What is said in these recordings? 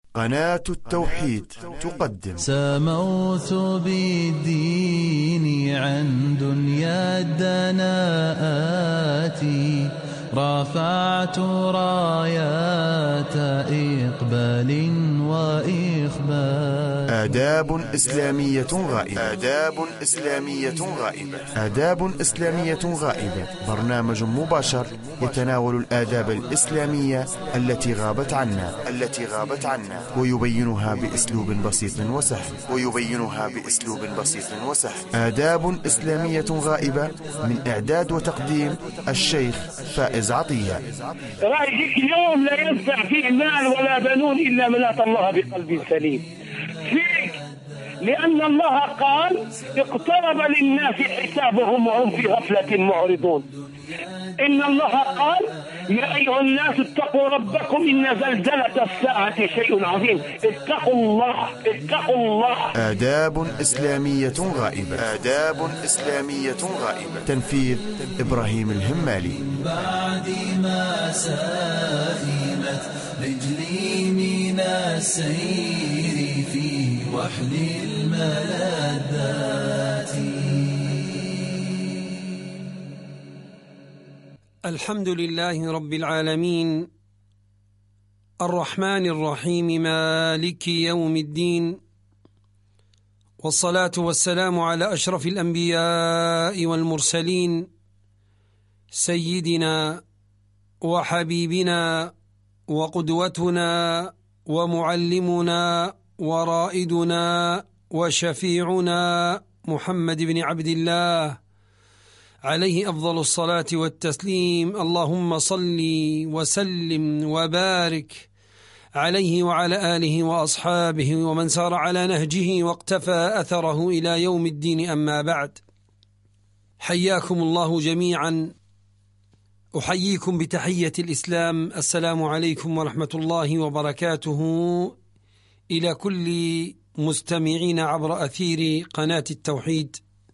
قناة التوحيد تقدم. سموت بالدين عن دنيا الدناءات، رفعت رايات إقبال وإخبات. آداب إسلامية غائبة. آداب إسلامية غائبة، برنامج مباشر يتناول الآداب الإسلامية التي غابت عنا ويبينها بأسلوب بسيط وسهل. آداب إسلامية غائبة، من إعداد وتقديم الشيخ فائز عطية. رأيك اليوم لا ينفع فيه مال ولا بنون إلا من أتى الله بقلب سليم فيك، لأن الله قال اقترب للناس حسابهم وهم في غفلة معرضون. إن الله قال يا أيها الناس اتقوا ربكم إن زلزلة الساعة شيء عظيم. اتقوا الله. آداب إسلامية غائبة. تنفيذ إبراهيم الهمالي. بعد ما سئمت رجلي من السير في وحل الملذات. الحمد لله رب العالمين، الرحمن الرحيم، مالك يوم الدين، والصلاة والسلام على أشرف الأنبياء والمرسلين، سيدنا وحبيبنا وقدوتنا ومعلمنا ورائدنا وشفيعنا محمد بن عبد الله عليه أفضل الصلاة والتسليم. اللهم صل وسلم وبارك عليه وعلى آله وأصحابه ومن سار على نهجه واقتفى أثره إلى يوم الدين. أما بعد، حياكم الله جميعا، أحييكم بتحية الإسلام. السلام عليكم ورحمة الله وبركاته إلى كل مستمعين عبر أثير قناة التوحيد.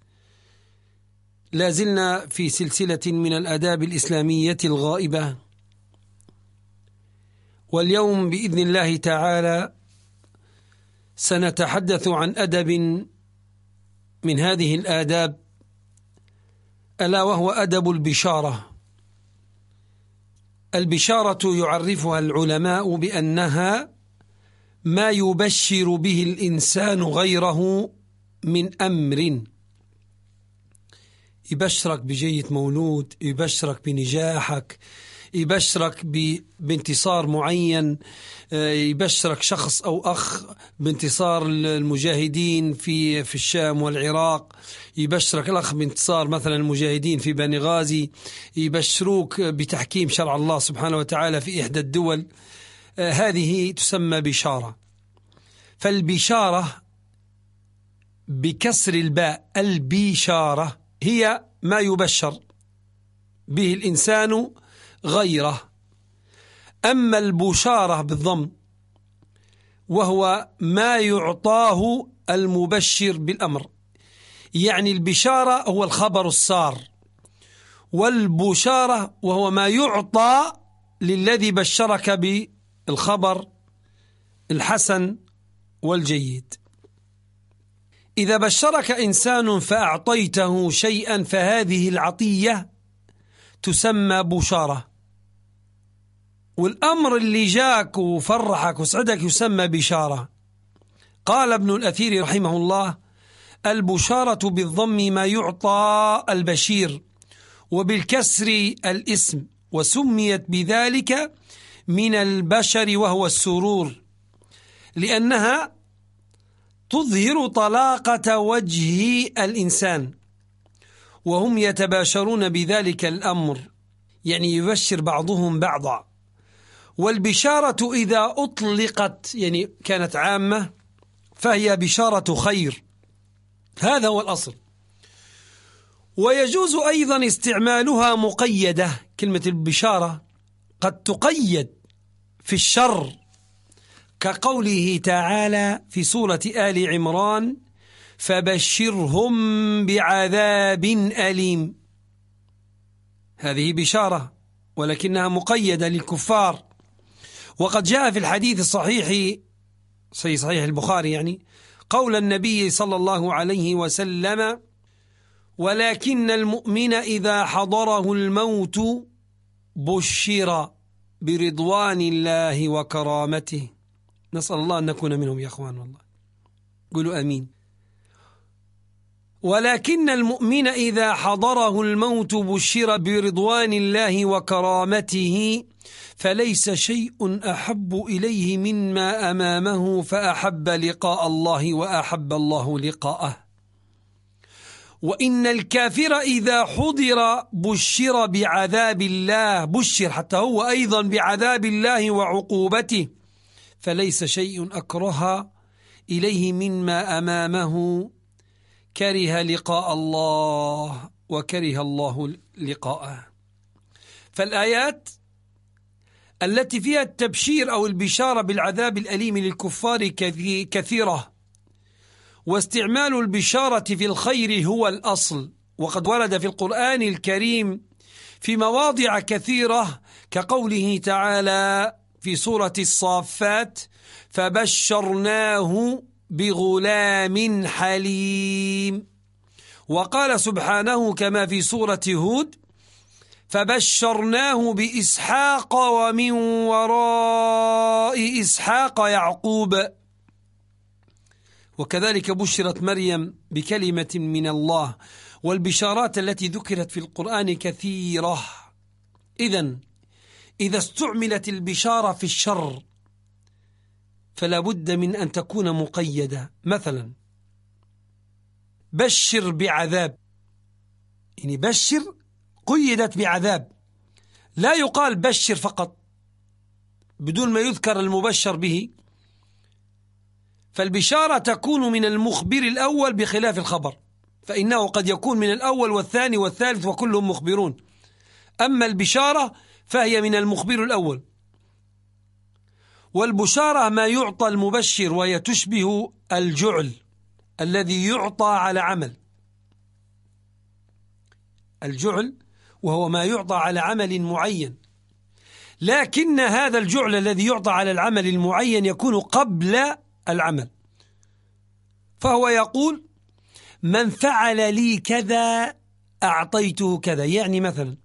لازلنا في سلسلة من الآداب الإسلامية الغائبة، واليوم بإذن الله تعالى سنتحدث عن أدب من هذه الآداب، ألا وهو أدب البشارة. البشارة يعرفها العلماء بأنها ما يبشر به الإنسان غيره من أمر، يبشرك بجية مولود، يبشرك بنجاحك، يبشرك بانتصار معين، يبشرك شخص أو أخ بانتصار المجاهدين في الشام والعراق، يبشرك الأخ بانتصار مثلا المجاهدين في بني غازي، يبشروك بتحكيم شرع الله سبحانه وتعالى في إحدى الدول. هذه تسمى بشارة. فالبشارة بكسر الباء، البشارة هي ما يبشر به الإنسان غيره. أما البشارة بالضم وهو ما يعطاه المبشر بالأمر، يعني البشارة هو الخبر السار، والبشارة وهو ما يعطى للذي بشرك بالخبر الحسن والجيد. إذا بشرك إنسان فأعطيته شيئا فهذه العطية تسمى بشارة، والأمر اللي جاك وفرحك وسعدك يسمى بشارة. قال ابن الأثير رحمه الله: البشارة بالضم ما يعطى البشير، وبالكسر الاسم، وسميت بذلك من البشر وهو السرور، لأنها تظهر طلاقة وجه الإنسان وهم يتباشرون بذلك الأمر، يعني يبشر بعضهم بعضا. والبشارة إذا أطلقت يعني كانت عامة فهي بشارة خير، هذا هو الأصل. ويجوز أيضا استعمالها مقيدة، كلمة البشارة قد تقيد في الشر، كقوله تعالى في سورة آل عمران: فبشرهم بعذاب أليم. هذه بشارة ولكنها مقيدة للكفار. وقد جاء في الحديث الصحيح صحيح البخاري يعني، قول النبي صلى الله عليه وسلم: ولكن المؤمن إذا حضره الموت بشر برضوان الله وكرامته. نسأل الله أن نكون منهم يا أخوان، والله قولوا أمين. ولكن المؤمن إذا حضره الموت بشر برضوان الله وكرامته، فليس شيء أحب إليه مما أمامه، فأحب لقاء الله وأحب الله لقاءه. وإن الكافر إذا حضر بشر بعذاب الله، بشر حتى هو أيضا بعذاب الله وعقوبته، فليس شيء أكره إليه مما أمامه، كره لقاء الله وكره الله لقاءه. فالآيات التي فيها التبشير أو البشارة بالعذاب الأليم للكفار كثيرة، واستعمال البشارة في الخير هو الأصل، وقد ورد في القرآن الكريم في مواضع كثيرة، كقوله تعالى في سورة الصافات: فبشرناه بغلام حليم. وقال سبحانه كما في سورة هود: فبشرناه بإسحاق ومن وراء إسحاق يعقوب. وكذلك بشرت مريم بكلمة من الله. والبشارات التي ذكرت في القرآن كثيرة. إذا استعملت البشارة في الشر فلا بد من أن تكون مقيدة. مثلا بشر بعذاب، يعني بشر قيدت بعذاب، لا يقال بشر فقط بدون ما يذكر المبشر به. فالبشارة تكون من المخبر الأول بخلاف الخبر، فإنه قد يكون من الأول والثاني والثالث وكلهم مخبرون، أما البشارة فهي من المخبر الأول. والبشارة ما يعطى المبشر، وهي تشبه الجعل الذي يعطى على عمل. الجعل وهو ما يعطى على عمل معين، لكن هذا الجعل الذي يعطى على العمل المعين يكون قبل العمل. فهو يقول: من فعل لي كذا أعطيته كذا. يعني مثلا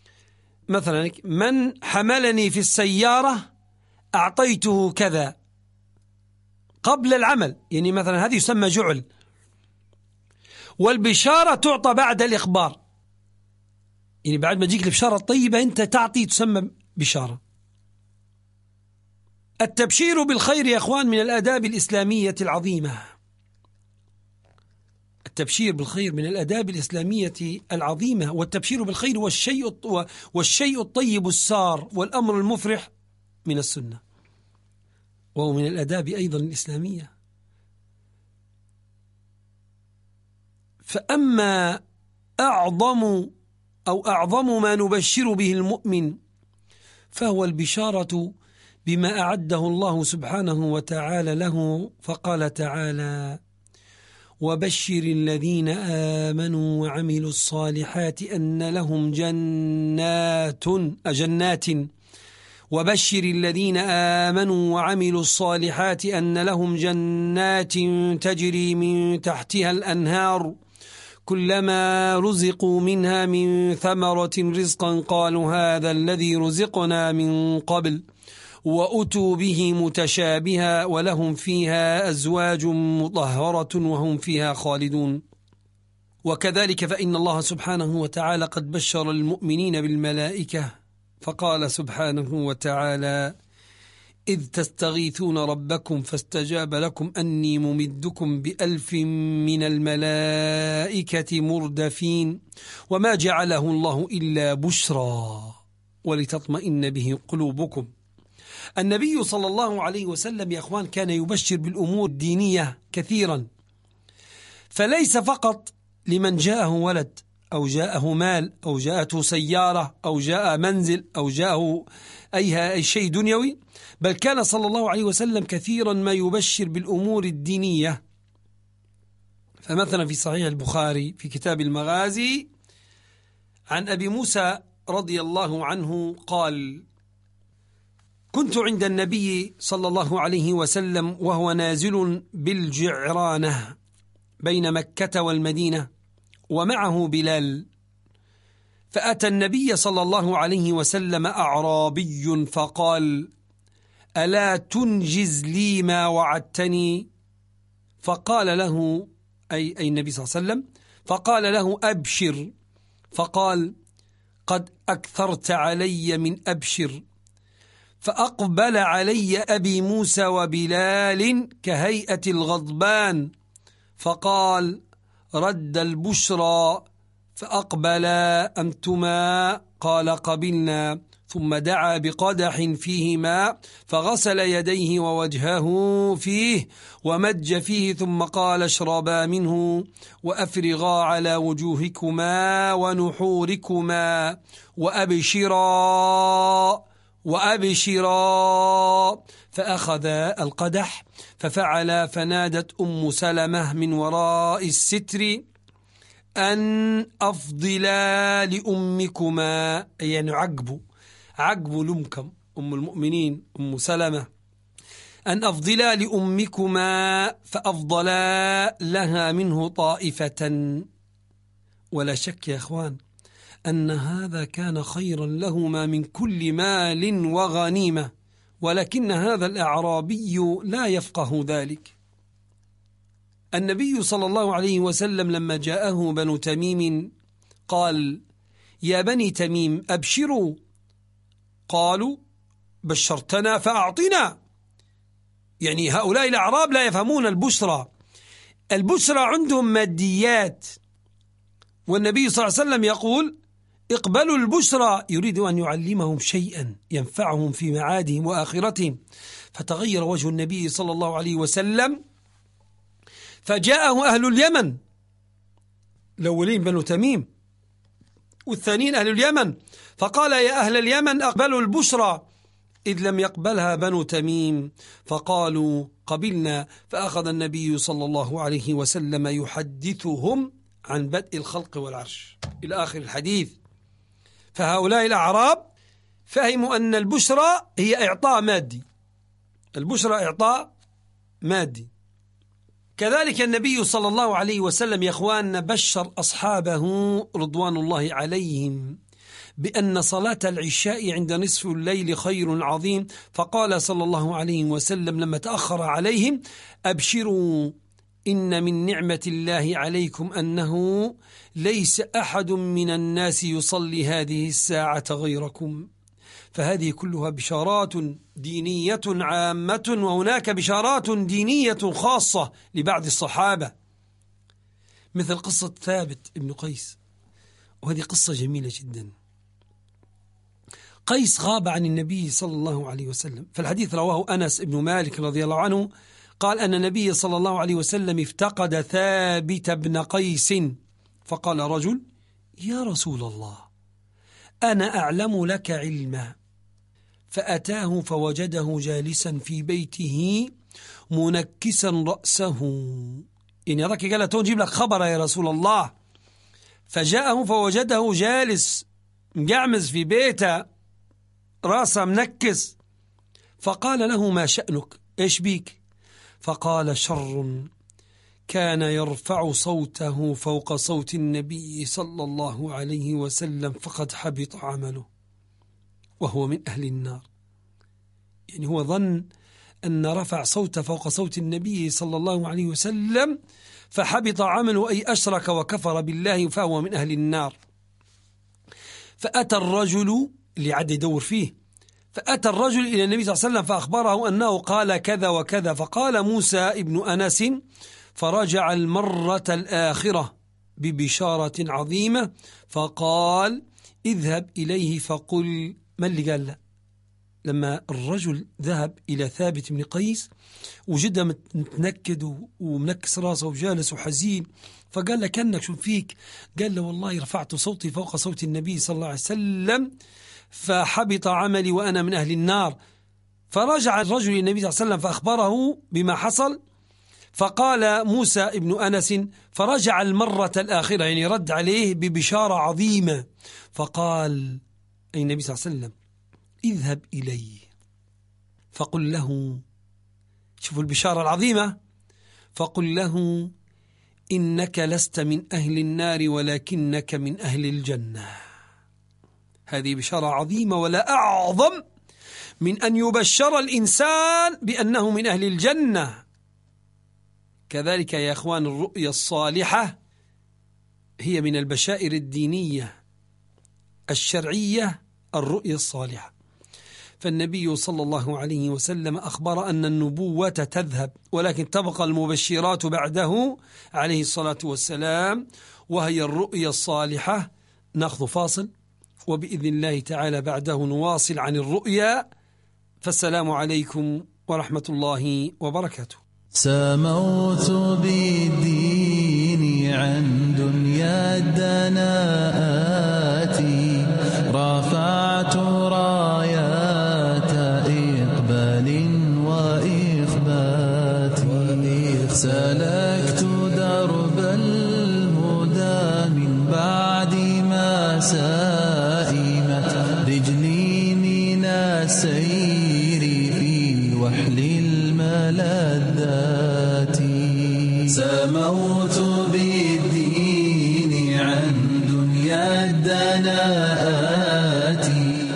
من حملني في السيارة أعطيته كذا قبل العمل، يعني مثلا هذه يسمى جعل. والبشارة تعطى بعد الإخبار، يعني بعد ما تجيك البشارة الطيبة أنت تعطي، تسمى بشارة. التبشير بالخير يا أخوان من الآداب الإسلامية العظيمة. التبشير بالخير من الآداب الإسلامية العظيمة. والتبشير بالخير والشيء الطيب السار والأمر المفرح من السنة، وهو من الآداب أيضا الإسلامية. فأما أعظم ما نبشر به المؤمن فهو البشارة بما أعده الله سبحانه وتعالى له. فقال تعالى: وبشر الذين آمنوا وعملوا الصالحات أن لهم جنات وبشر الذين آمنوا وعملوا الصالحات أن لهم جنات تجري من تحتها الأنهار كلما رزقوا منها من ثمرة رزقا قالوا هذا الذي رزقنا من قبل وأتوا به متشابها ولهم فيها أزواج مطهرة وهم فيها خالدون. وكذلك فإن الله سبحانه وتعالى قد بشر المؤمنين بالملائكة، فقال سبحانه وتعالى: إذ تستغيثون ربكم فاستجاب لكم أني ممدكم ب1000 من الملائكة مردفين وما جعله الله إلا بشرى ولتطمئن به قلوبكم. النبي صلى الله عليه وسلم يا أخوان كان يبشر بالأمور الدينية كثيرا، فليس فقط لمن جاءه ولد أو جاءه مال أو جاءته سيارة أو جاء منزل أو جاءه أي شيء دنيوي، بل كان صلى الله عليه وسلم كثيرا ما يبشر بالأمور الدينية. فمثلا في صحيح البخاري في كتاب المغازي عن أبي موسى رضي الله عنه قال: كنت عند النبي صلى الله عليه وسلم وهو نازل بالجعرانة بين مكة والمدينة ومعه بلال، فأتى النبي صلى الله عليه وسلم أعرابي فقال: ألا تنجز لي ما وعدتني؟ فقال له أي النبي صلى الله عليه وسلم، فقال له: أبشر. فقال: قد أكثرت علي من أبشر. فأقبل علي أبي موسى وبلال كهيئة الغضبان، فقال: رد البشرى. فأقبلا أنتما، قال: قبلنا. ثم دعا بقدح فيه ماء فغسل يديه ووجهه فيه ومج فيه، ثم قال: اشربا منه وأفرغا على وجوهكما ونحوركما وأبشرا. فأخذ القدح ففعل، فنادت أم سلمة من وراء الستر: أن أفضلا لأمكما، يعني عقب لمكم أم المؤمنين أم سلمة، أن أفضلا لأمكما، فأفضلا لها منه طائفة. ولا شك يا أخوان أن هذا كان خيرا لهما من كل مال وغنيمة، ولكن هذا الأعرابي لا يفقه ذلك. النبي صلى الله عليه وسلم لما جاءه بنو تميم قال: يا بني تميم أبشروا. قالوا: بشرتنا فأعطنا. يعني هؤلاء الأعراب لا يفهمون البشرى عندهم ماديات، والنبي صلى الله عليه وسلم يقول: اقبلوا البشرى، يريد أن يعلمهم شيئا ينفعهم في معادهم وآخرتهم. فتغير وجه النبي صلى الله عليه وسلم، فجاءه أهل اليمن، الأولين بنو تميم والثانيين أهل اليمن، فقال: يا أهل اليمن أقبلوا البشرى، إذ لم يقبلها بنو تميم، فقالوا: قبلنا. فأخذ النبي صلى الله عليه وسلم يحدثهم عن بدء الخلق والعرش إلى آخر الحديث. فهؤلاء الأعراب فهموا أن البشرى هي إعطاء مادي، البشرى إعطاء مادي. كذلك النبي صلى الله عليه وسلم يا أخوان بشر أصحابه رضوان الله عليهم بأن صلاة العشاء عند نصف الليل خير عظيم، فقال صلى الله عليه وسلم لما تأخر عليهم: أبشروا، إن من نعمة الله عليكم أنه ليس أحد من الناس يصلي هذه الساعة غيركم. فهذه كلها بشارات دينية عامة، وهناك بشارات دينية خاصة لبعض الصحابة، مثل قصة ثابت ابن قيس، وهذه قصة جميلة جدا. قيس غاب عن النبي صلى الله عليه وسلم، فالحديث رواه أنس بن مالك رضي الله عنه قال أن النبي صلى الله عليه وسلم افتقد ثابت بن قيس، فقال رجل: يا رسول الله، أنا أعلم لك علما. فأتاه فوجده جالسا في بيته منكسا رأسه، يعني هذاك قال له: نجيب لك خبر يا رسول الله. فجاءه فوجده جالس مقعمز في بيته رأسه منكس، فقال له: ما شأنك؟ إيش بيك؟ فقال: شر كان يرفع صوته فوق صوت النبي صلى الله عليه وسلم فقد حبط عمله وهو من أهل النار. يعني هو ظن أن رفع صوته فوق صوت النبي صلى الله عليه وسلم فحبط عمله، أي أشرك وكفر بالله فهو من أهل النار. فأتى الرجل اللي عاد يدور فيه، فأتى الرجل إلى النبي صلى الله عليه وسلم فأخبره أنه قال كذا وكذا. فقال موسى ابن أنس: فرجع المرة الآخرة ببشارة عظيمة، فقال: اذهب إليه فقل. ما اللي قال له؟ لما الرجل ذهب إلى ثابت بن قيس وجده متنكد ومنكس راسه وجالس وحزين، فقال له: كأنك شو فيك؟ قال له: والله رفعت صوتي فوق صوت النبي صلى الله عليه وسلم فحبط عملي وأنا من أهل النار. فرجع الرجل إلى النبي صلى الله عليه وسلم فأخبره بما حصل. فقال موسى ابن أنس: فرجع المرة الآخرة، يعني رد عليه ببشارة عظيمة. فقال أي النبي صلى الله عليه وسلم: اذهب إليه فقل له، شوفوا البشارة العظيمة، فقل له إنك لست من أهل النار ولكنك من أهل الجنة. هذه بشارة عظيمة ولا أعظم من أن يبشر الإنسان بأنه من أهل الجنة. كذلك يا أخوان الرؤيا الصالحة هي من البشائر الدينية الشرعية، الرؤيا الصالحة. فالنبي صلى الله عليه وسلم أخبر أن النبوة تذهب ولكن تبقى المبشرات بعده عليه الصلاة والسلام، وهي الرؤيا الصالحة. نأخذ فاصل وبإذن الله تعالى بعده نواصل عن الرؤيا. فالسلام عليكم ورحمة الله وبركاته. سموت بالدين عن دنيا الدناءات، رفعت رايات إقبال وإخبات، سلكت درب الهدى من بعد ما سائمت رجلي من السير في وحل الملذات. سموت بالدين عن دنيا الدناءات.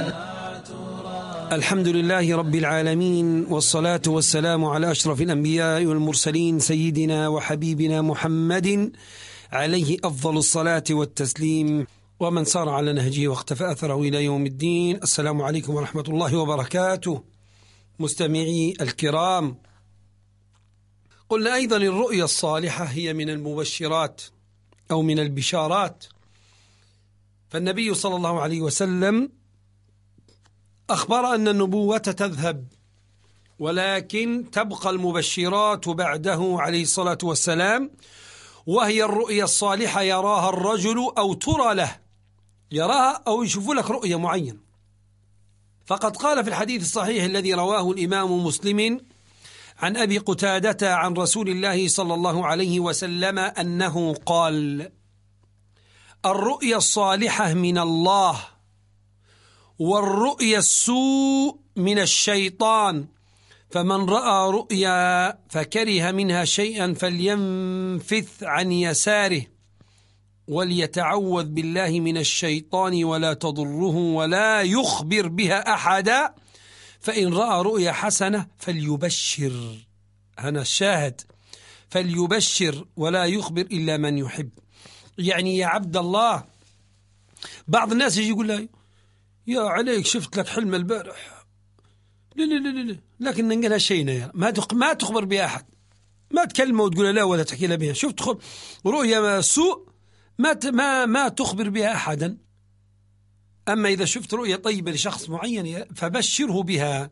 الحمد لله رب العالمين، والصلاة والسلام على أشرف الأنبياء والمرسلين سيدنا وحبيبنا محمد عليه أفضل الصلاة والتسليم، ومن سار على نهجه واختفى أثره إلى يوم الدين. السلام عليكم ورحمة الله وبركاته. مستمعي الكرام، قلنا أيضا الرؤيا الصالحة هي من المبشرات أو من البشارات. فالنبي صلى الله عليه وسلم أخبر أن النبوة تذهب ولكن تبقى المبشرات بعده عليه الصلاة والسلام، وهي الرؤيا الصالحة يراها الرجل أو ترى له، يراها أو يشوف لك رؤيا معين. فقد قال في الحديث الصحيح الذي رواه الإمام مسلم عن أبي قتادة عن رسول الله صلى الله عليه وسلم أنه قال: الرؤيا الصالحة من الله، والرؤيا السوء من الشيطان، فمن رأى رؤيا فكره منها شيئا فلينفث عن يساره وليتعوذ بالله من الشيطان ولا تضره ولا يخبر بها أحدا، فإن رأى رؤيا حسنة فليبشر، هنا الشاهد، فليبشر ولا يخبر إلا من يحب. يعني يا عبد الله، بعض الناس يجي يقول له: يا عليك شفت لك حلم البارح، لا لكن نقلها شيء ما تخبر بها أحد، ما تكلمه وتقول لا ولا تحكي له بها. شفت رؤيا سوء ما تخبر بها أحدا. أما إذا شفت رؤيا طيبة لشخص معين فبشره بها.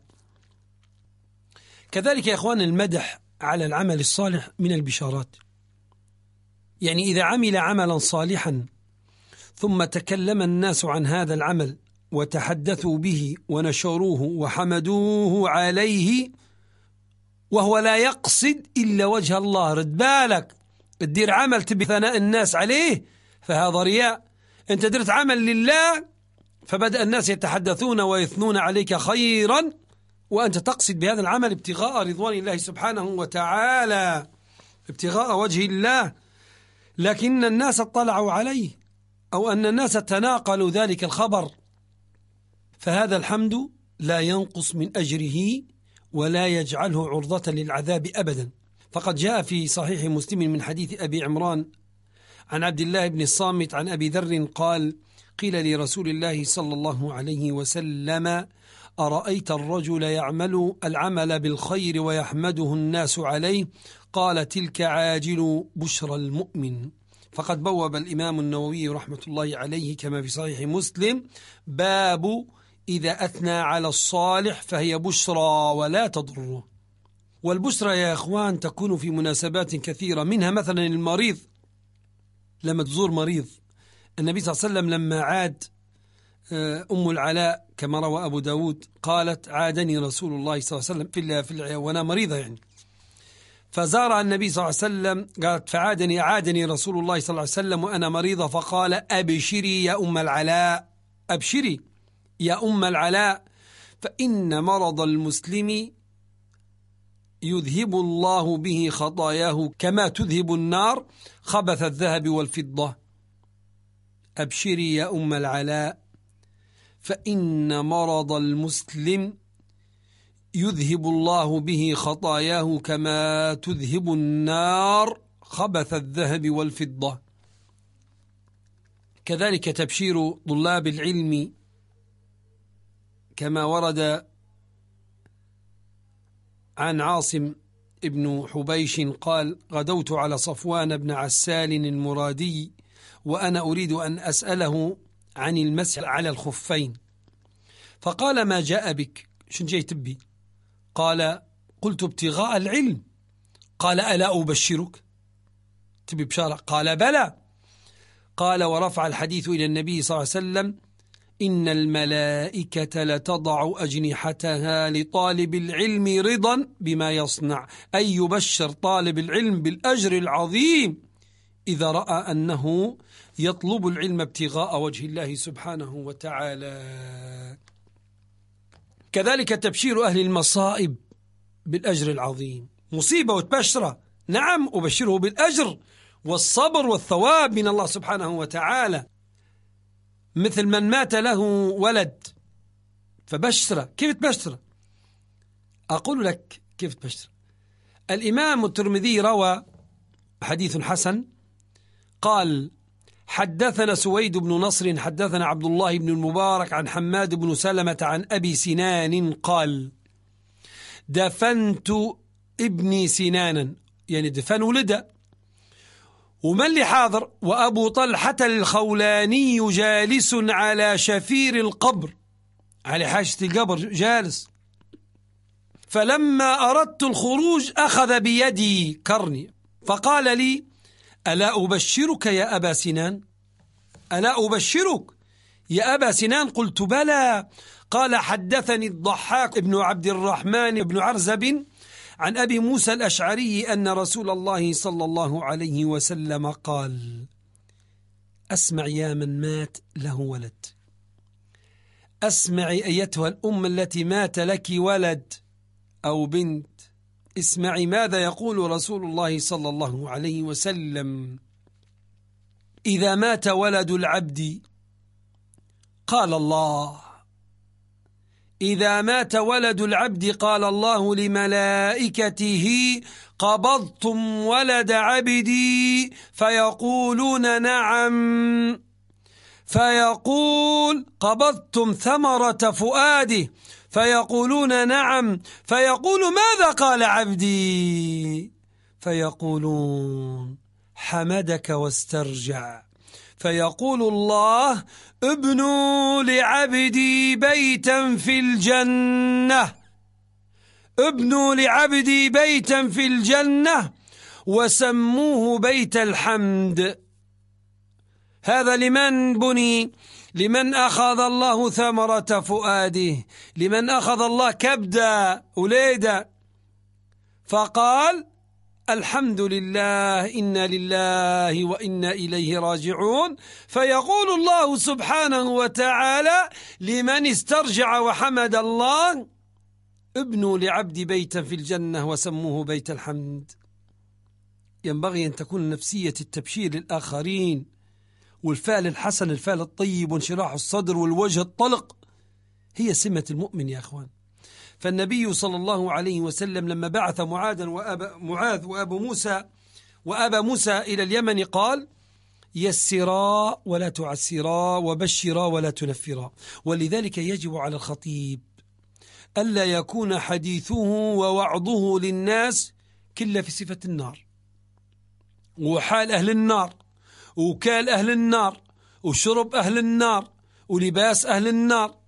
كذلك يا إخوان المدح على العمل الصالح من البشارات. يعني إذا عمل عملا صالحا ثم تكلم الناس عن هذا العمل وتحدثوا به ونشروه وحمدوه عليه وهو لا يقصد إلا وجه الله، رد بالك، تدير عمل تبي ثناء الناس عليه فهذا رياء. أنت درت عمل لله فبدأ الناس يتحدثون ويثنون عليك خيرا وأنت تقصد بهذا العمل ابتغاء رضوان الله سبحانه وتعالى، ابتغاء وجه الله، لكن الناس اطلعوا عليه أو أن الناس تناقلوا ذلك الخبر، فهذا الحمد لا ينقص من أجره ولا يجعله عرضة للعذاب أبدا. فقد جاء في صحيح مسلم من حديث أبي عمران عن عبد الله بن الصامت عن أبي ذر قال: قيل لرسول الله صلى الله عليه وسلم: أرأيت الرجل يعمل العمل بالخير ويحمده الناس عليه؟ قال: تلك عاجل بشرى المؤمن. فقد بوب الإمام النووي رحمة الله عليه كما في صحيح مسلم باب إذا أثنى على الصالح فهي بشرى ولا تضره. والبشرى يا إخوان تكون في مناسبات كثيرة، منها مثلا المريض لما تزور مريض. النبي صلى الله عليه وسلم لما عاد أم العلاء كما روى أبو داود قالت: عادني رسول الله صلى الله عليه وسلم وأنا مريضة يعني، فزار النبي صلى الله عليه وسلم، قالت: عادني رسول الله صلى الله عليه وسلم وأنا مريضة، فقال: أبشري يا أم العلاء، أبشري يا أم العلاء، فإن مرض المسلم يذهب الله به خطاياه كما تذهب النار خبث الذهب والفضة. أبشري يا أم العلاء، فإن مرض المسلم يذهب الله به خطاياه كما تذهب النار خبث الذهب والفضة. كذلك تبشير طلاب العلم كما ورد عن عاصم ابن حبيش قال: غدوت على صفوان بن عسال المرادي وأنا أريد أن أسأله عن المسح على الخفين، فقال: ما جاء بك؟ شن جيت بي؟ قال: قلت ابتغاء العلم. قال: ألا أبشرك؟ تبي بشارة؟ قال: بلى. قال: ورفع الحديث إلى النبي صلى الله عليه وسلم: إن الملائكة لتضع أجنحتها لطالب العلم رضا بما يصنع، أي يبشر طالب العلم بالأجر العظيم إذا رأى أنه يطلب العلم ابتغاء وجه الله سبحانه وتعالى. كذلك تبشير أهل المصائب بالأجر العظيم. مصيبة وتبشره، نعم، أبشره بالأجر والصبر والثواب من الله سبحانه وتعالى. مثل من مات له ولد فبشره. كيف تبشره؟ أقول لك كيف تبشره. الإمام الترمذي روى حديث حسن قال: حدثنا سويد بن نصر حدثنا عبد الله بن المبارك عن حماد بن سلمة عن أبي سنان قال: دفنت ابني سنانا، يعني دفن ولده، ومن اللي حاضر؟ وأبو طلحة الخولاني جالس على شفير القبر، على حاشة القبر جالس. فلما أردت الخروج أخذ بيدي كرني فقال لي: ألا أبشرك يا أبا سنان؟ ألا أبشرك يا أبا سنان؟ قلت: بلى. قال: حدثني الضحاك بن عبد الرحمن بن عرزب عن أبي موسى الأشعري أن رسول الله صلى الله عليه وسلم قال: أسمع يا من مات له ولد، أسمعي أيتها الأم التي مات لك ولد أو بنت، اسمعي ماذا يقول رسول الله صلى الله عليه وسلم: إذا مات ولد العبد قال الله، إذا مات ولد العبد قال الله لملائكته: قبضتم ولد عبدي؟ فيقولون: نعم. فيقول: قبضتم ثمرة فؤاده؟ فيقولون: نعم. فيقول: ماذا قال عبدي؟ فيقولون: حمدك واسترجع. فيقول الله: ابنوا لعبدي بيتا في الجنة، ابنوا لعبدي بيتا في الجنة وسموه بيت الحمد. هذا لمن بني؟ لمن أخذ الله ثمرة فؤاده، لمن أخذ الله كبدا وليدا فقال: الحمد لله، إنا لله وإنا إليه راجعون. فيقول الله سبحانه وتعالى لمن استرجع وحمد الله: ابنوا لعبد بيتا في الجنة وسموه بيت الحمد. ينبغي أن تكون نفسية التبشير للآخرين والفعل الحسن، الفعل الطيب وانشراح الصدر والوجه الطلق هي سمة المؤمن يا أخوان. فالنبي صلى الله عليه وسلم لما بعث معاذ وأبا موسى إلى اليمن قال: يسرا ولا تعسرا وبشرا ولا تنفرا. ولذلك يجب على الخطيب ألا يكون حديثه ووعظه للناس كله في صفة النار وحال أهل النار وكال أهل النار وشرب أهل النار ولباس أهل النار.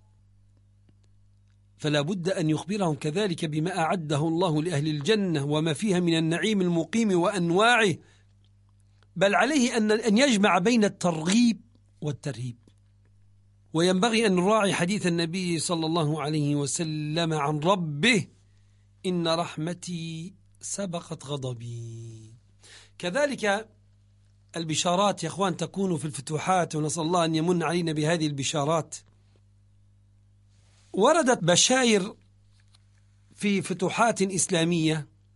فلا بد أن يخبرهم كذلك بما أعده الله لأهل الجنة وما فيها من النعيم المقيم وأنواعه، بل عليه أن يجمع بين الترغيب والترهيب. وينبغي أن نراعي حديث النبي صلى الله عليه وسلم عن ربه: إن رحمتي سبقت غضبي. كذلك البشارات يا أخوان تكون في الفتوحات، ونسأل الله أن يمن علينا بهذه البشارات. وردت بشائر في فتوحات إسلامية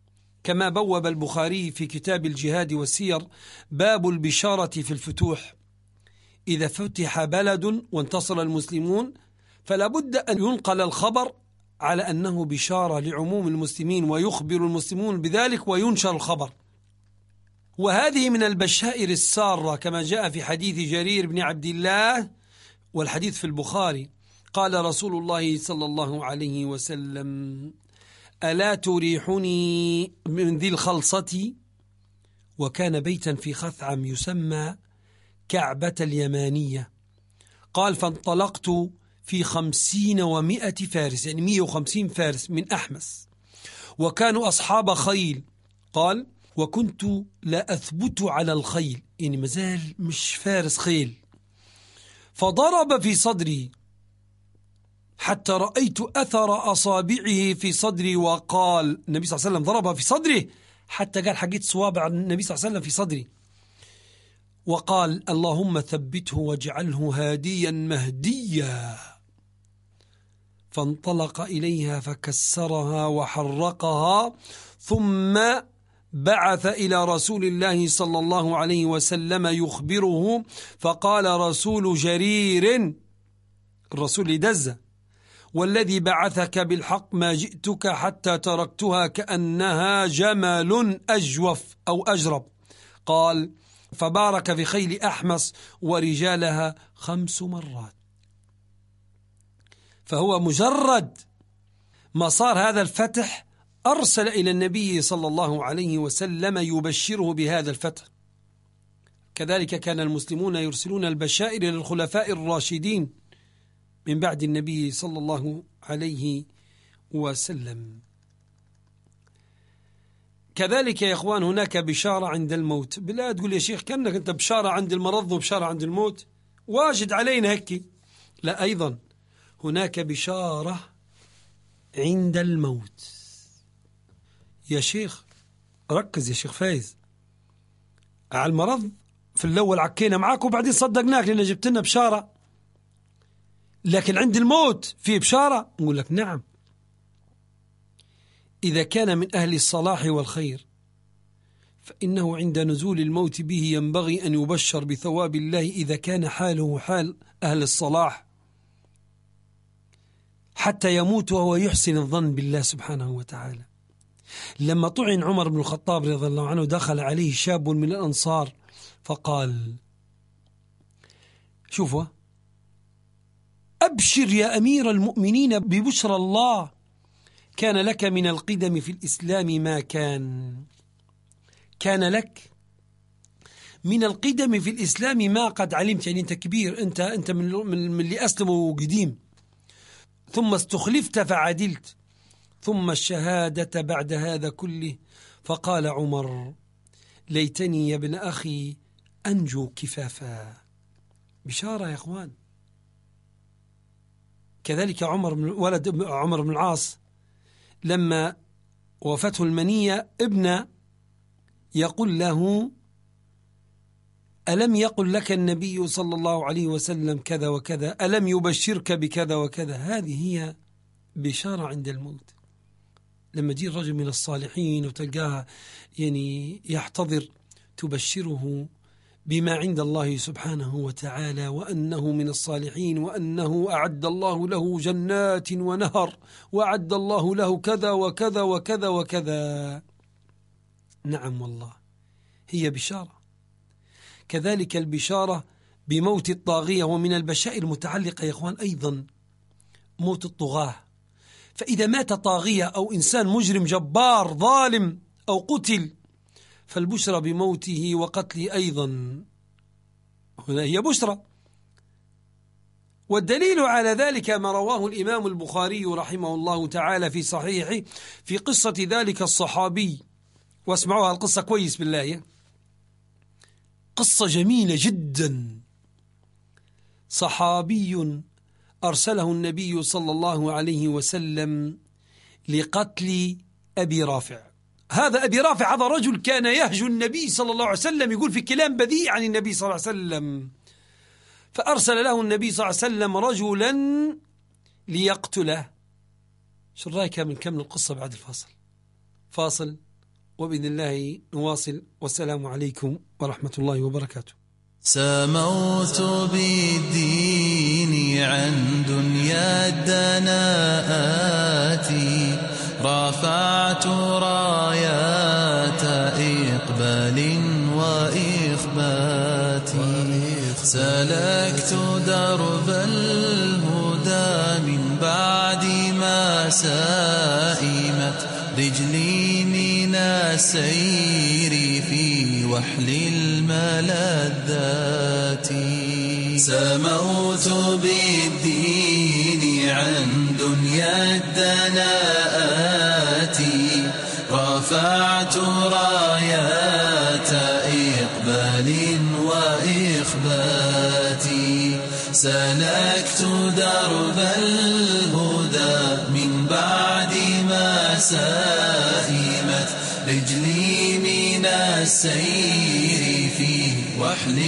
كما بوب البخاري في كتاب الجهاد والسير باب البشارة في الفتوح. إذا فتح بلد وانتصر المسلمون فلا بد أن ينقل الخبر على أنه بشارة لعموم المسلمين، ويخبر المسلمون بذلك وينشر الخبر. وهذه من البشائر السارة كما جاء في حديث جرير بن عبد الله، والحديث في البخاري، قال رسول الله صلى الله عليه وسلم: ألا تريحني من ذي الخلصة؟ وكان بيتا في خثعم يسمى كعبة اليمانية. قال: فانطلقت في 50 و100 فارس، يعني 150 فارس من أحمس، وكانوا أصحاب خيل. قال: وكنت لا أثبت على الخيل، يعني مازال مش فارس خيل. فضرب في صدري حتى رأيت أثر أصابعه في صدري. وقال النبي صلى الله عليه وسلم: ضرب في صدره حتى قال حقيت صوابع النبي صلى الله عليه وسلم في صدري. وقال: اللهم ثبته واجعله هاديا مهديا. فانطلق إليها فكسرها وحرقها، ثم بعث إلى رسول الله صلى الله عليه وسلم يخبره، فقال رسول جرير، الرسول دزة: والذي بعثك بالحق ما جئتك حتى تركتها كأنها جمل أجوف أو أجرب. قال: فبارك في خيل أحمس ورجالها 5 مرات. فهو مجرد ما صار هذا الفتح أرسل إلى النبي صلى الله عليه وسلم يبشره بهذا الفتح. كذلك كان المسلمون يرسلون البشائر للخلفاء الراشدين من بعد النبي صلى الله عليه وسلم. كذلك يا إخوان هناك بشارة عند الموت. بلا تقول يا شيخ كأنك أنت بشارة عند المرض وبشارة عند الموت، واجد علينا هيك. لا، أيضا هناك بشارة عند الموت. يا شيخ ركز يا شيخ فايز، على المرض في الأول عكينا معاك وبعدين صدقناك لأن جبت لنا بشارة، لكن عند الموت في بشارة. نقول لك نعم، إذا كان من أهل الصلاح والخير فإنه عند نزول الموت به ينبغي أن يبشر بثواب الله إذا كان حاله حال أهل الصلاح، حتى يموت وهو يحسن الظن بالله سبحانه وتعالى. لما طعن عمر بن الخطاب رضي الله عنه دخل عليه شاب من الأنصار فقال: شوفوا، أبشر يا أمير المؤمنين ببشرى الله، كان لك من القدم في الإسلام ما كان لك من القدم في الإسلام ما قد علمت، يعني أنت كبير، أنت من اللي أسلموا قديم، ثم استخلفت فعدلت، ثم الشهادة بعد هذا كله. فقال عمر: ليتني يا ابن أخي أنجو كفافا. بشارة يا إخوان. كذلك ولد عمر بن العاص لما وفته المنية ابنه يقول له: ألم يقل لك النبي صلى الله عليه وسلم كذا وكذا؟ ألم يبشرك بكذا وكذا؟ هذه هي بشارة عند الموت. لما يجي الرجل من الصالحين وتلقاه يعني يحتضر، تبشره بما عند الله سبحانه وتعالى، وأنه من الصالحين، وأنه أعد الله له جنات ونهر، وأعد الله له كذا وكذا وكذا وكذا. نعم والله، هي بشارة. كذلك البشارة بموت الطاغية، ومن البشائر المتعلقة يا إخوان أيضا موت الطغاة. فإذا مات طاغية أو إنسان مجرم جبار ظالم أو قتل، فالبشرى بموته وقتله أيضا هنا هي بشرى. والدليل على ذلك ما رواه الإمام البخاري رحمه الله تعالى في صحيحه في قصة ذلك الصحابي. واسمعوها القصة كويس بالله، قصة جميلة جدا. صحابي أرسله النبي صلى الله عليه وسلم لقتل أبي رافع. هذا أبي رافع هذا رجل كان يهجو النبي صلى الله عليه وسلم، يقول في كلام بذيء عن النبي صلى الله عليه وسلم. فأرسل له النبي صلى الله عليه وسلم رجلا ليقتله. شو رأيك من كمل القصة بعد الفاصل؟ فاصل وبإذن الله نواصل، والسلام عليكم ورحمة الله وبركاته. سموت بالدين عن دنيا الدناءات، رفعت رايات إقبال وإخبات، سلكت درب الهدى من بعد ما سائمت رجلي من السير في وحل الملذات. سموت بالدين عن دنيا الدناءات، رفعت رايات إقبال وإخبات، سلكت درب الهدى من بعد ما سائمت رجلي من السير في وحل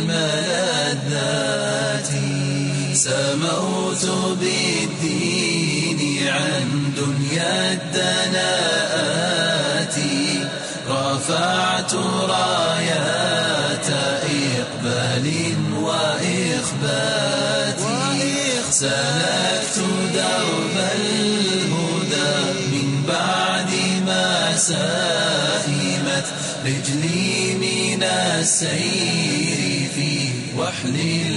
الملذات. سموت بالدين عن دنيا الدناءات، رفعت رايات إقبال وإخبات، سلكت درب الهدى من بعد ما سائمت رجلي من السير في وحل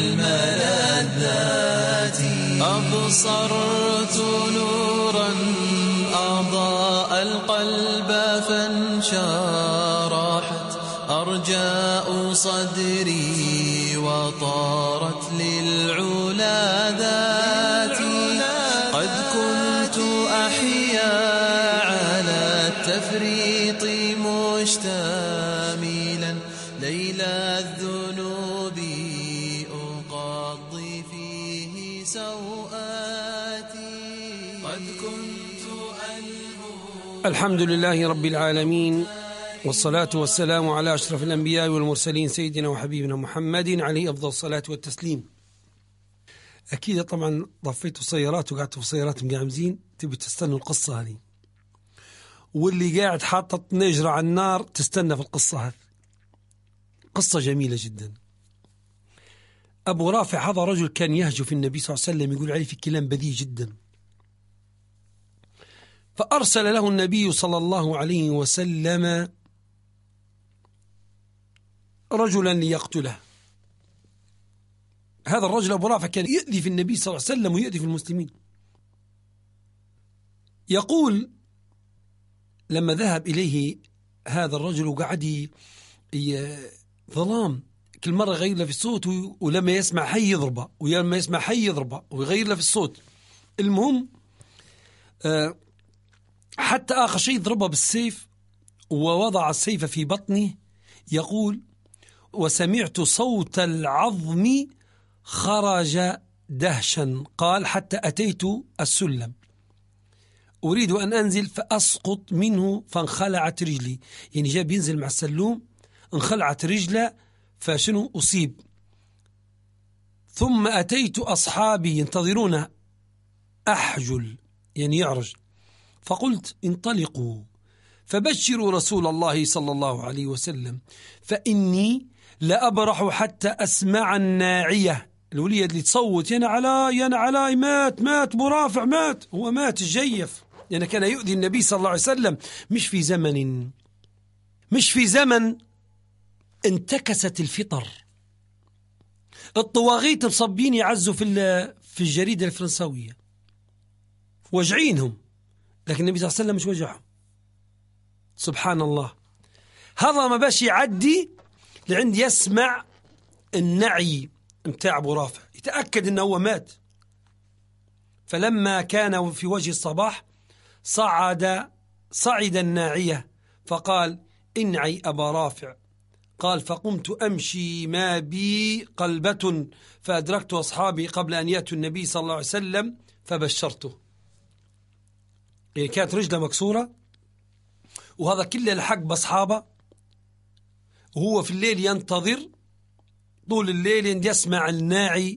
الملذات. أبصرت نورا أضاء القلب فانشرحت أرجاء صدري، وطارت للعلا ذاتي. قد كنت أحيا على التفريط مشتملا ليل الذنوب، أقضي فيه سوآتي. قد كنت الحمد لله رب العالمين، والصلاة والسلام على أشرف الأنبياء والمرسلين سيدنا وحبيبنا محمد عليه أفضل الصلاة والتسليم. أكيد طبعا ضفيتوا سيارات وقعدتوا في سيارات مقامزين، تبي تستنوا القصة هذه، واللي قاعد حاطط نجرة على النار تستنى في القصة هذه. قصة جميلة جدا. أبو رافع هذا رجل كان يهجو في النبي صلى الله عليه وسلم، يقول عليه في كلام بذيء جدا، فأرسل له النبي صلى الله عليه وسلم رجلا ليقتله. هذا الرجل أبو رافع كان يؤذي في النبي صلى الله عليه وسلم ويؤذي في المسلمين. يقول لما ذهب إليه هذا الرجل وقعد ظلام، كل مرة يغير له في الصوت، ولما يسمع حي يضربه، ولما يسمع حي يضربه ويغير له في الصوت. المهم حتى آخر شيء ضربه بالسيف ووضع السيف في بطنه. يقول وسمعت صوت العظم خرج دهشا، قال حتى أتيت السلم أريد أن أنزل فأسقط منه فانخلعت رجلي، يعني جاب ينزل مع السلوم انخلعت رجله فشنو أصيب. ثم أتيت أصحابي ينتظرون أحجل يعني يعرج، فقلت انطلقوا فبشروا رسول الله صلى الله عليه وسلم فإني لأبرح حتى أسمع الناعية، الوليد اللي تصوت ينا علاي مات أبو رافع مات، هو مات الجيف، يعني كان يؤذي النبي صلى الله عليه وسلم. مش في زمن انتكست الفطر، الطواغيت مصبين يعزوا في الجريدة الفرنسوية وجعينهم، لكن النبي صلى الله عليه وسلم مش وجعهم. سبحان الله. هذا ما باش يعدي لعند يسمع النعي متاع أبو رافع يتأكد أنه هو مات. فلما كان في وجه الصباح صعد الناعية فقال انعي أبا رافع. قال فقمت أمشي ما بي قلبة فأدركت أصحابي قبل أن يأتوا النبي صلى الله عليه وسلم فبشرته. يعني كانت رجله مكسورة وهذا كله لحق بأصحابه، وهو في الليل ينتظر طول الليل يسمع الناعي،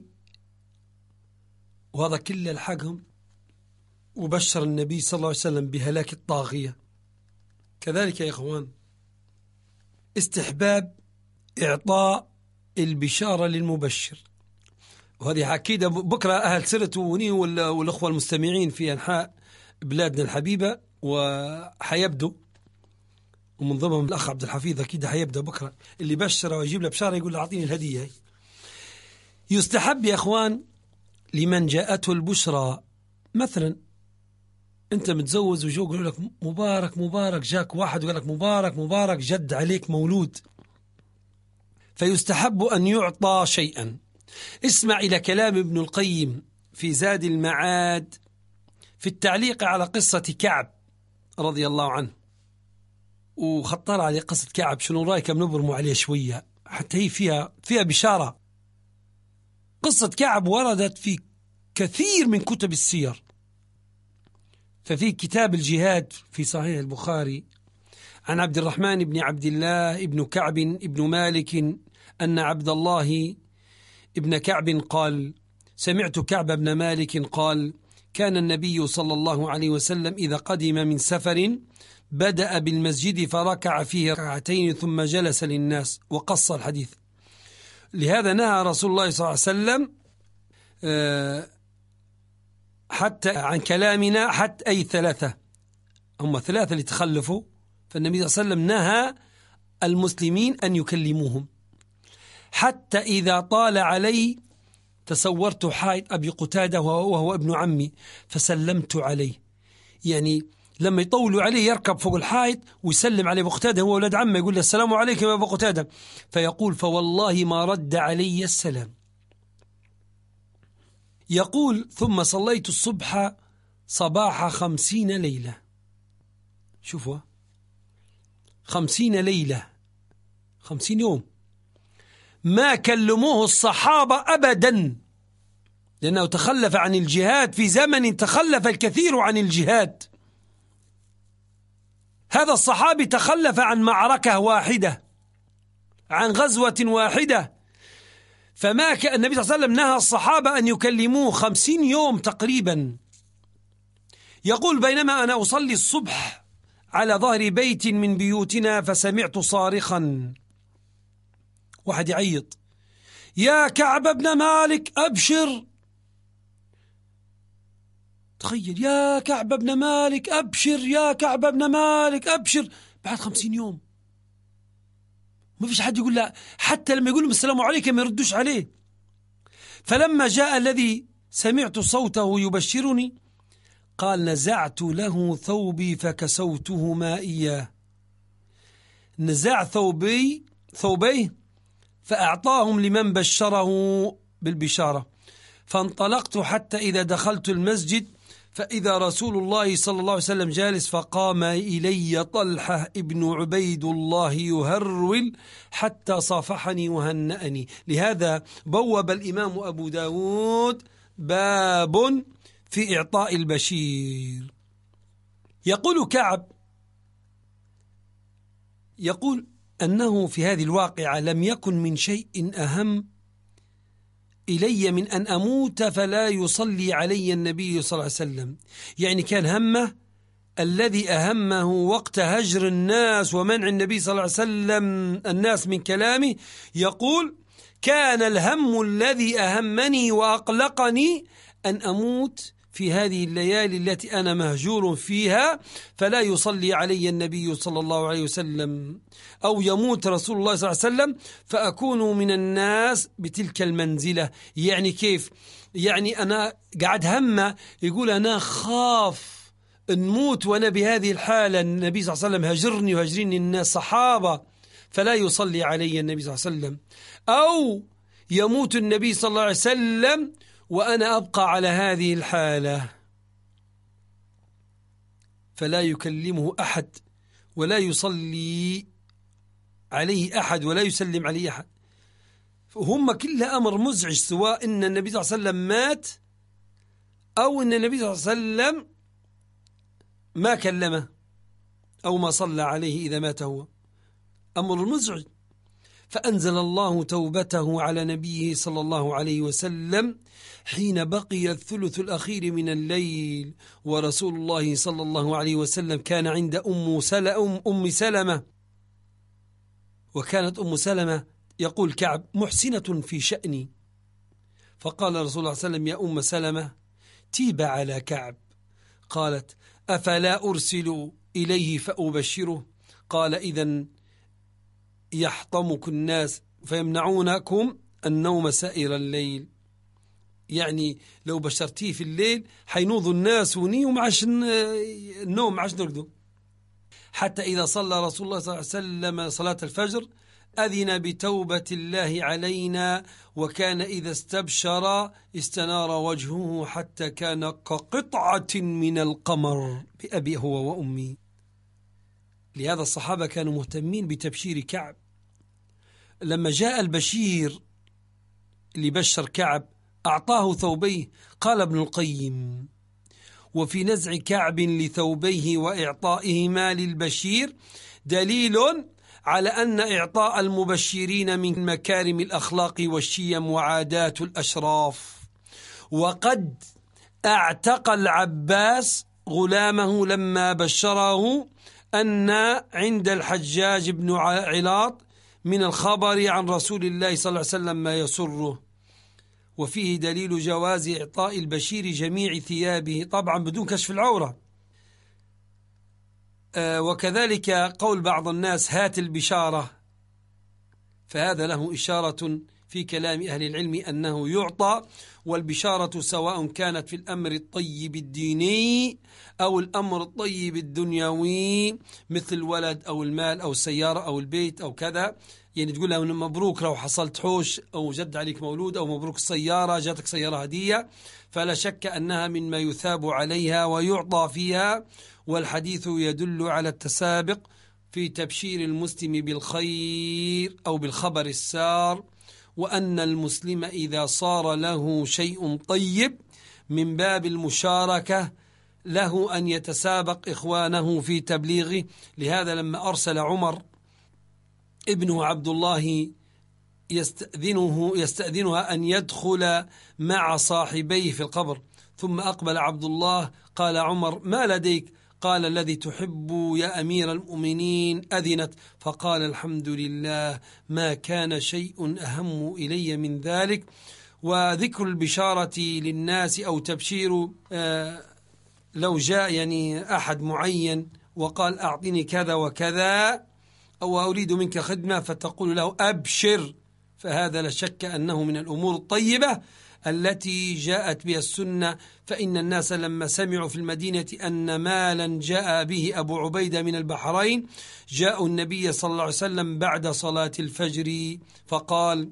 وهذا كله لحقهم، وبشر النبي صلى الله عليه وسلم بهلاك الطاغية. كذلك يا إخوان استحباب إعطاء البشارة للمبشر، وهذه أكيد بكرة أهل سرتوني والأخوة المستمعين في أنحاء بلادنا الحبيبة وحيبدو، ومن ضمنهم الأخ عبد الحفيظ أكيد حيبدأ بكرة اللي بشر ويجيب له بشارة يقول له أعطيني الهدية هي. يستحب يا أخوان لمن جاءته البشرى، مثلا أنت متزوج وجو يقول لك مبارك مبارك، جاك واحد وقال لك مبارك مبارك جد عليك مولود، فيستحب أن يعطى شيئا. اسمع إلى كلام ابن القيم في زاد المعاد في التعليق على قصة كعب رضي الله عنه، وخطر عليه قصة كعب، شنو رأيك بنبرموا عليه شوية حتى هي فيها بشارة. قصة كعب وردت في كثير من كتب السير، ففي كتاب الجهاد في صحيح البخاري عن عبد الرحمن بن عبد الله بن كعب بن مالك أن عبد الله ابن كعب قال: سمعت كعب بن مالك قال: كان النبي صلى الله عليه وسلم إذا قدم من سفر بدأ بالمسجد فركع فيه ركعتين ثم جلس للناس، وقص الحديث. لهذا نهى رسول الله صلى الله عليه وسلم حتى عن كلامنا حتى أي ثلاثة، هم ثلاثة اللي تخلفوا، فالنبي صلى الله عليه وسلم نهى المسلمين أن يكلموهم. حتى إذا طال علي تصورت حائط أبي قتادة وهو ابن عمي فسلمت عليه، يعني لما يطولوا عليه يركب فوق الحائط ويسلم عليه أبو قتادة هو ولد عمه، يقول له السلام عليكم يا أبو قتادة، فيقول فوالله ما رد علي السلام. يقول ثم صليت الصبح صباح 50 ليلة، شوفوا 50 ليلة 50 يوم ما كلموه الصحابة أبدا، لأنه تخلف عن الجهاد في زمن تخلف الكثير عن الجهاد. هذا الصحابي تخلف عن معركة واحدة، عن غزوة واحدة، فما النبي صلى الله عليه وسلم نهى الصحابة أن يكلموه 50 يوم تقريبا. يقول بينما أنا أصلي الصبح على ظهر بيت من بيوتنا فسمعت صارخا، واحد يعيط: يا كعب بن مالك أبشر. تخيل، يا كعب بن مالك أبشر، يا كعب بن مالك أبشر، بعد 50 يوم ما فيش حد يقول لا، حتى لما يقول السلام عليكم ما يردوش عليه. فلما جاء الذي سمعت صوته يبشرني قال: نزعت له ثوبي فكسوتهما إياه. نزع ثوبيه فأعطاهم لمن بشره بالبشارة. فانطلقت حتى إذا دخلت المسجد فإذا رسول الله صلى الله عليه وسلم جالس، فقام إلي طلحة ابن عبيد الله يهرول حتى صافحني وهنأني. لهذا بوب الإمام أبو داود باب في إعطاء البشير. يقول كعب أنه في هذه الواقعة لم يكن من شيء أهم إلي من أن أموت فلا يصلي علي النبي صلى الله عليه وسلم. يعني كان همه الذي أهمه وقت هجر الناس ومنع النبي صلى الله عليه وسلم الناس من كلامه، يقول: كان الهم الذي أهمني وأقلقني أن أموت في هذه الليالي التي أنا مهجور فيها فلا يصلي علي النبي صلى الله عليه وسلم، أو يموت رسول الله صلى الله عليه وسلم فأكون من الناس بتلك المنزلة. يعني كيف؟ يعني أنا قاعد همه، يقول أنا خاف نموت وأنا بهذه الحالة، النبي صلى الله عليه وسلم هجرني وهجرني الناس صحابة فلا يصلي علي النبي صلى الله عليه وسلم، أو يموت النبي صلى الله عليه وسلم وأنا أبقى على هذه الحالة فلا يكلمه أحد ولا يصلي عليه أحد ولا يسلم عليه أحد. هم كلها أمر مزعج، سواء أن النبي صلى الله عليه وسلم مات أو أن النبي صلى الله عليه وسلم ما كلمه أو ما صلى عليه إذا مات هو، أمر مزعج. فأنزل الله توبته على نبيه صلى الله عليه وسلم حين بقي الثلث الأخير من الليل، ورسول الله صلى الله عليه وسلم كان عند أم سلمة، وكانت أم سلمة يقول كعب محسنة في شأني، فقال رسول الله صلى الله عليه وسلم يا أم سلمة تيب على كعب، قالت أفلا أرسل إليه فأبشره؟ قال إذن يحطمك الناس فيمنعونكم النوم سائر الليل، يعني لو بشرتيه في الليل حينوضوا الناس ونيوم عشان النوم عشان نرقدوا. حتى إذا صلى رسول الله صلى الله عليه وسلم صلاة الفجر أذن بتوبة الله علينا، وكان إذا استبشر استنار وجهه حتى كان كقطعة من القمر بأبي هو وأمي. لهذا الصحابة كانوا مهتمين بتبشير كعب. لما جاء البشير اللي بشر كعب أعطاه ثوبيه. قال ابن القيم وفي نزع كعب لثوبيه وإعطائهما للبشير دليل على أن إعطاء المبشرين من مكارم الأخلاق والشيم وعادات الأشراف. وقد اعتق العباس غلامه لما بشره أن عند الحجاج بن علاط من الخبر عن رسول الله صلى الله عليه وسلم ما يسره، وفيه دليل جواز إعطاء البشير جميع ثيابه طبعا بدون كشف العورة. وكذلك قول بعض الناس هات البشارة، فهذا له إشارة في كلام أهل العلم أنه يعطى، والبشارة سواء كانت في الأمر الطيب الديني أو الأمر الطيب الدنيوي مثل الولد أو المال أو السيارة أو البيت أو كذا، يعني تقول له مبروك لو حصلت حوش أو جد عليك مولود، أو مبروك السيارة جاتك سيارة هدية، فلا شك أنها مما يثاب عليها ويعطى فيها. والحديث يدل على التسابق في تبشير المسلم بالخير أو بالخبر السار، وأن المسلم إذا صار له شيء طيب من باب المشاركة له أن يتسابق إخوانه في تبليغه. لهذا لما أرسل عمر ابنه عبد الله يستأذنها أن يدخل مع صاحبيه في القبر، ثم أقبل عبد الله قال عمر ما لديك؟ قال الذي تحب يا أمير المؤمنين أذنت، فقال الحمد لله ما كان شيء أهم إلي من ذلك. وذكر البشارة للناس أو تبشير لو جاء يعني أحد معين وقال أعطني كذا وكذا أو أريد منك خدمة فتقول له أبشر، فهذا لا شك أنه من الأمور الطيبة التي جاءت بها السنة. فإن الناس لما سمعوا في المدينة أن مالا جاء به أبو عبيدة من البحرين جاءوا النبي صلى الله عليه وسلم بعد صلاة الفجر فقال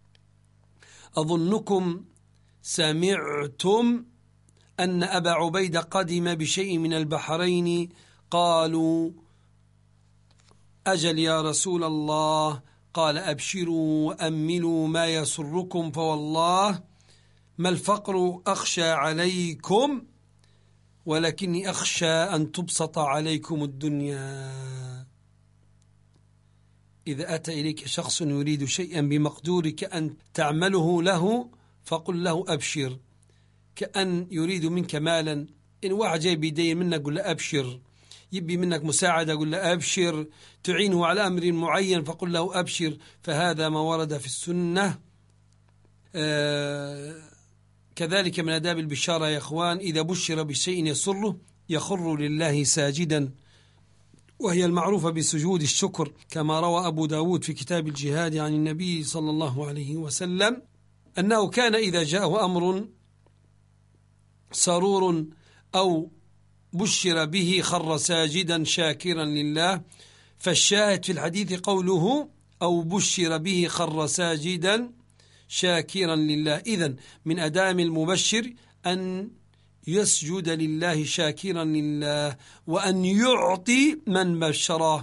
أظنكم سمعتم أن أبا عبيدة قدم بشيء من البحرين؟ قالوا أجل يا رسول الله. قال أبشروا وأملوا ما يسركم، فوالله ما الفقر أخشى عليكم ولكني أخشى أن تبسط عليكم الدنيا. إذا أتى إليك شخص يريد شيئا بمقدورك أن تعمله له فقل له أبشر، كأن يريد منك مالا. إن واحد جاي بيدين منك قل له أبشر، يبي منك مساعدة قل له أبشر، تعينه على أمر معين فقل له أبشر. فهذا ما ورد في السنة. كذلك من آداب البشارة يا إخوان إذا بشر بشيء يسره يخر لله ساجدا، وهي المعروفة بسجود الشكر، كما روى أبو داود في كتاب الجهاد عن النبي صلى الله عليه وسلم أنه كان إذا جاءه أمر سرور أو بشر به خر ساجدا شاكرا لله. فالشاهد في الحديث قوله أو بشر به خر ساجدا شاكرا لله. إذن من أدام المبشر أن يسجد لله شاكرا لله وأن يعطي من بشره.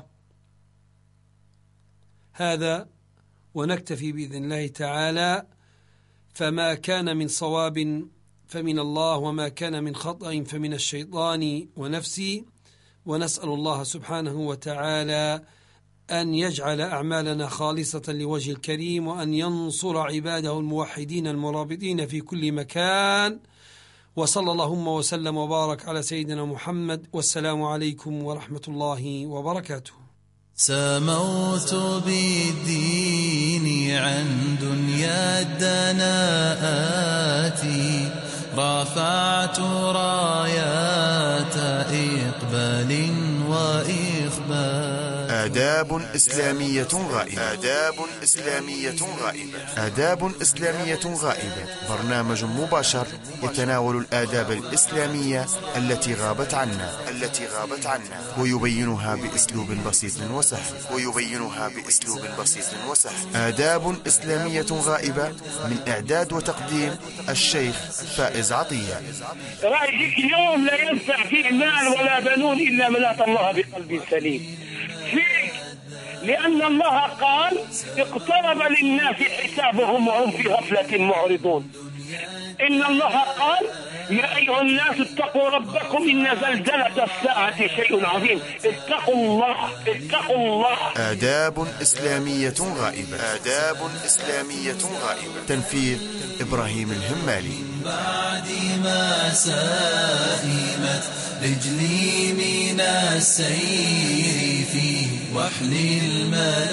هذا ونكتفي بإذن الله تعالى. فما كان من صواب فمن الله وما كان من خطأ فمن الشيطان ونفسي، ونسأل الله سبحانه وتعالى أن يجعل أعمالنا خالصة لوجه الكريم، وأن ينصر عباده الموحدين المرابطين في كل مكان. وصلى اللهم وسلم وبارك على سيدنا محمد، والسلام عليكم ورحمة الله وبركاته. سموت بالدين عن دنيا الدناءات، رفعت رايات إقبال وإخبات. آداب إسلامية غائبة. آداب إسلامية غائبة. آداب إسلامية غائبة برنامج مباشر يتناول الآداب الإسلامية التي غابت عنا ويبينها بأسلوب بسيط وسهل. آداب إسلامية غائبة من إعداد وتقديم الشيخ فائز عطية. رأيك اليوم لا ينفع فيه مال ولا بنون إلا من أتى الله بقلب سليم. فيك لأن الله قال اقترب للناس حسابهم وهم في غفلة معرضون. إن الله قال يا أيها الناس اتقوا ربكم إن زلزلة الساعة شيء عظيم. اتقوا الله. آداب إسلامية غائبة. تنفيذ إبراهيم الهمالي. بعد ما سئمت رجلي من السير في وحل المدينة